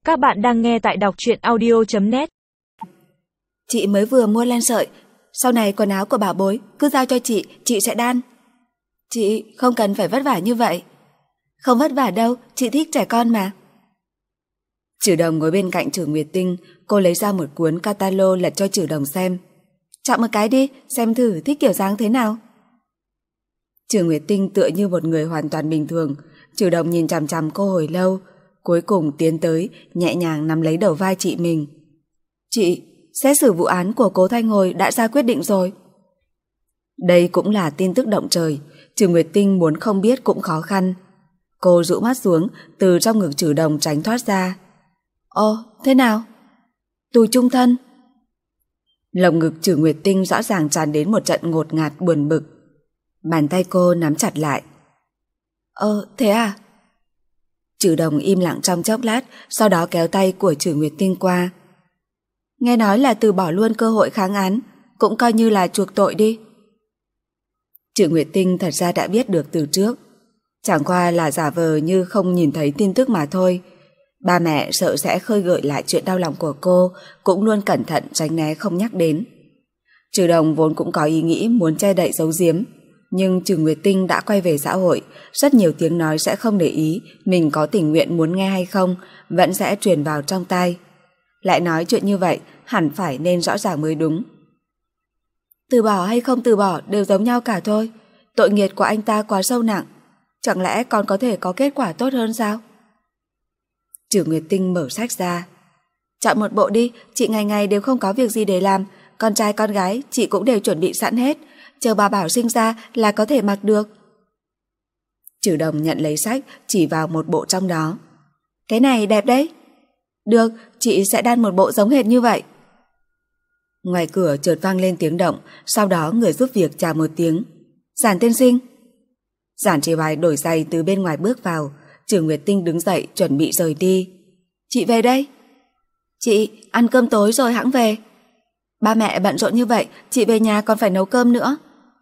Các bạn đang nghe tại đọc truyện audio.net. Chị mới vừa mua len sợi, sau này quần áo của bảo bối cứ giao cho chị sẽ đan. Chị không cần phải vất vả như vậy. Không vất vả đâu, chị thích trẻ con mà. Trử Đồng ngồi bên cạnh Trử Nguyệt Tinh, cô lấy ra một cuốn catalog lật cho Trử Đồng xem. Chọn một cái đi, xem thử thích kiểu dáng thế nào. Trử Nguyệt Tinh tựa như một người hoàn toàn bình thường. Trử Đồng nhìn chằm chằm cô hồi lâu, cuối cùng tiến tới, nhẹ nhàng nắm lấy đầu vai chị mình. Chị, xét xử vụ án của cố Thanh Hồi đã ra quyết định rồi. Đây cũng là tin tức động trời, Trử Nguyệt Tinh muốn không biết cũng khó khăn. Cô rũ mắt xuống, từ trong ngực Trử Đồng tránh thoát ra. Ồ, thế nào? Tù chung thân. Lồng ngực Trử Nguyệt Tinh rõ ràng tràn đến một trận ngột ngạt buồn bực. Bàn tay cô nắm chặt lại. Thế à? Trử Đồng im lặng trong chốc lát, sau đó kéo tay của Trử Nguyệt Tinh qua. Nghe nói là từ bỏ luôn cơ hội kháng án, cũng coi như là chuộc tội đi. Trử Nguyệt Tinh thật ra đã biết được từ trước, chẳng qua là giả vờ như không nhìn thấy tin tức mà thôi. Ba mẹ sợ sẽ khơi gợi lại chuyện đau lòng của cô, cũng luôn cẩn thận tránh né không nhắc đến. Trử Đồng vốn cũng có ý nghĩ muốn che đậy giấu giếm, nhưng Trử Nguyệt Tinh đã quay về xã hội, rất nhiều tiếng nói sẽ không để ý mình có tình nguyện muốn nghe hay không, vẫn sẽ truyền vào trong tai. Lại nói chuyện như vậy, hẳn phải nên rõ ràng mới đúng. Từ bỏ hay không từ bỏ đều giống nhau cả thôi. Tội nghiệp của anh ta quá sâu nặng, chẳng lẽ còn có thể có kết quả tốt hơn sao? Trử Nguyệt Tinh mở sách ra. Chọn một bộ đi, chị ngày ngày đều không có việc gì để làm, con trai con gái chị cũng đều chuẩn bị sẵn hết, chờ bà Bảo sinh ra là có thể mặc được. Trử Đồng nhận lấy sách, chỉ vào một bộ trong đó. Cái này đẹp đấy. Được, chị sẽ đan một bộ giống hệt như vậy. Ngoài cửa chợt vang lên tiếng động, sau đó người giúp việc chào một tiếng. Giản tiên sinh. Giản Trì Hoài đổi giày từ bên ngoài bước vào. Trử Nguyệt Tinh đứng dậy chuẩn bị rời đi. Chị về đây. Chị, ăn cơm tối rồi hẵng về. Ba mẹ bận rộn như vậy, chị về nhà còn phải nấu cơm nữa.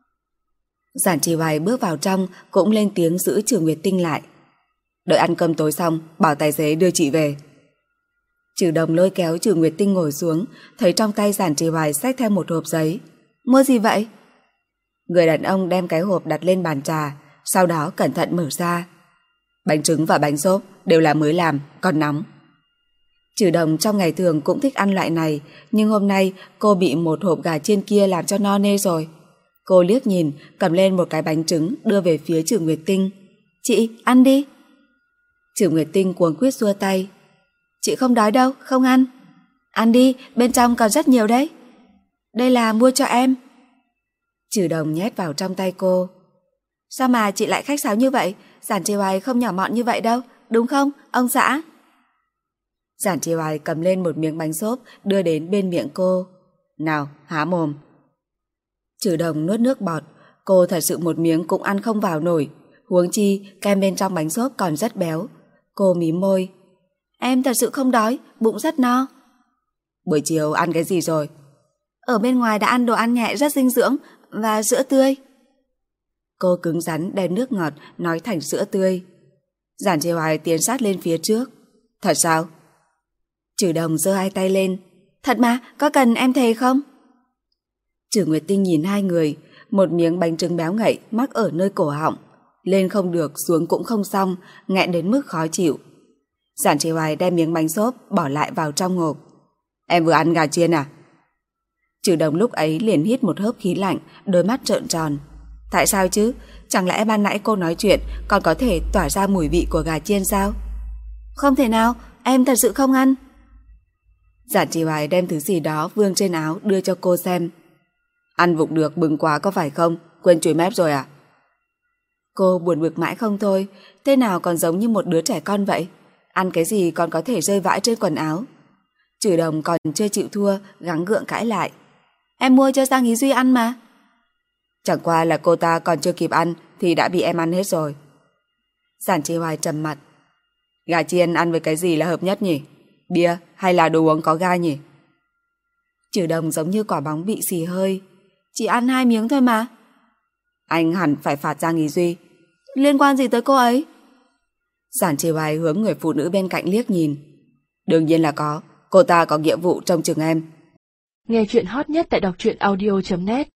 Giản Trì Hoài bước vào trong, cũng lên tiếng giữ Trử Nguyệt Tinh lại. Đợi ăn cơm tối xong, bảo tài xế đưa chị về. Trử Đồng lôi kéo Trử Nguyệt Tinh ngồi xuống, thấy trong tay Giản Trì Hoài xách theo một hộp giấy. Mua gì vậy? Người đàn ông đem cái hộp đặt lên bàn trà, sau đó cẩn thận mở ra. Bánh trứng và bánh xốp đều là mới làm, còn nóng. Trử Đồng trong ngày thường cũng thích ăn loại này, nhưng hôm nay cô bị một hộp gà chiên kia làm cho no nê rồi. Cô liếc nhìn, cầm lên một cái bánh trứng đưa về phía Trử Nguyệt Tinh. Chị, ăn đi. Trử Nguyệt Tinh cuống quýt xua tay. Chị không đói đâu, không ăn. Ăn đi, bên trong còn rất nhiều đấy. Đây là mua cho em. Trử Đồng nhét vào trong tay cô. Sao mà chị lại khách sáo như vậy? Giản Trì Hoài không nhỏ mọn như vậy đâu, đúng không, ông xã? Giản Trì Hoài cầm lên một miếng bánh xốp đưa đến bên miệng cô. Nào, há mồm. Trử Đồng nuốt nước bọt, cô thật sự một miếng cũng ăn không vào nổi, huống chi kem bên trong bánh xốp còn rất béo. Cô mím môi. Em thật sự không đói, bụng rất no. Buổi chiều ăn cái gì rồi? Ở bên ngoài đã ăn đồ ăn nhẹ rất dinh dưỡng và sữa tươi. Cô cứng rắn đem nước ngọt nói thành sữa tươi. Giản Trì Hoài tiến sát lên phía trước. Thật sao? Trử Đồng giơ hai tay lên. Thật mà, có cần em thề không? Trử Nguyệt Tinh nhìn hai người, một miếng bánh trứng béo ngậy mắc ở nơi cổ họng, lên không được xuống cũng không xong, nghẹn đến mức khó chịu. Giản Trì Hoài đem miếng bánh xốp bỏ lại vào trong hộp. Em vừa ăn gà chiên à? Trử Đồng lúc ấy liền hít một hớp khí lạnh, đôi mắt trợn tròn. Tại sao chứ? Chẳng lẽ ban nãy cô nói chuyện còn có thể tỏa ra mùi vị của gà chiên sao? Không thể nào, em thật sự không ăn. Giản Trì Hoài đem thứ gì đó vương trên áo đưa cho cô xem. Ăn vụng được bừng quá có phải không? Quên chùi mép rồi à? Cô buồn bực mãi không thôi, thế nào còn giống như một đứa trẻ con vậy? Ăn cái gì còn có thể rơi vãi trên quần áo. Trử Đồng còn chưa chịu thua, gắng gượng cãi lại. Em mua cho Giang Ý Duy ăn mà. Chẳng qua là cô ta còn chưa kịp ăn thì đã bị em ăn hết rồi. Giản Trì Hoài trầm mặt. Gà chiên ăn với cái gì là hợp nhất nhỉ? Bia hay là đồ uống có ga nhỉ? Trử Đồng giống như quả bóng bị xì hơi. Chỉ ăn 2 miếng thôi mà. Anh hẳn phải phạt Giang Ý Duy. Liên quan gì tới cô ấy? Giản Trì Hoài hướng người phụ nữ bên cạnh liếc nhìn. Đương nhiên là có, cô ta có nghĩa vụ trông chừng em. Nghe chuyện hot nhất tại đọc truyện audio.net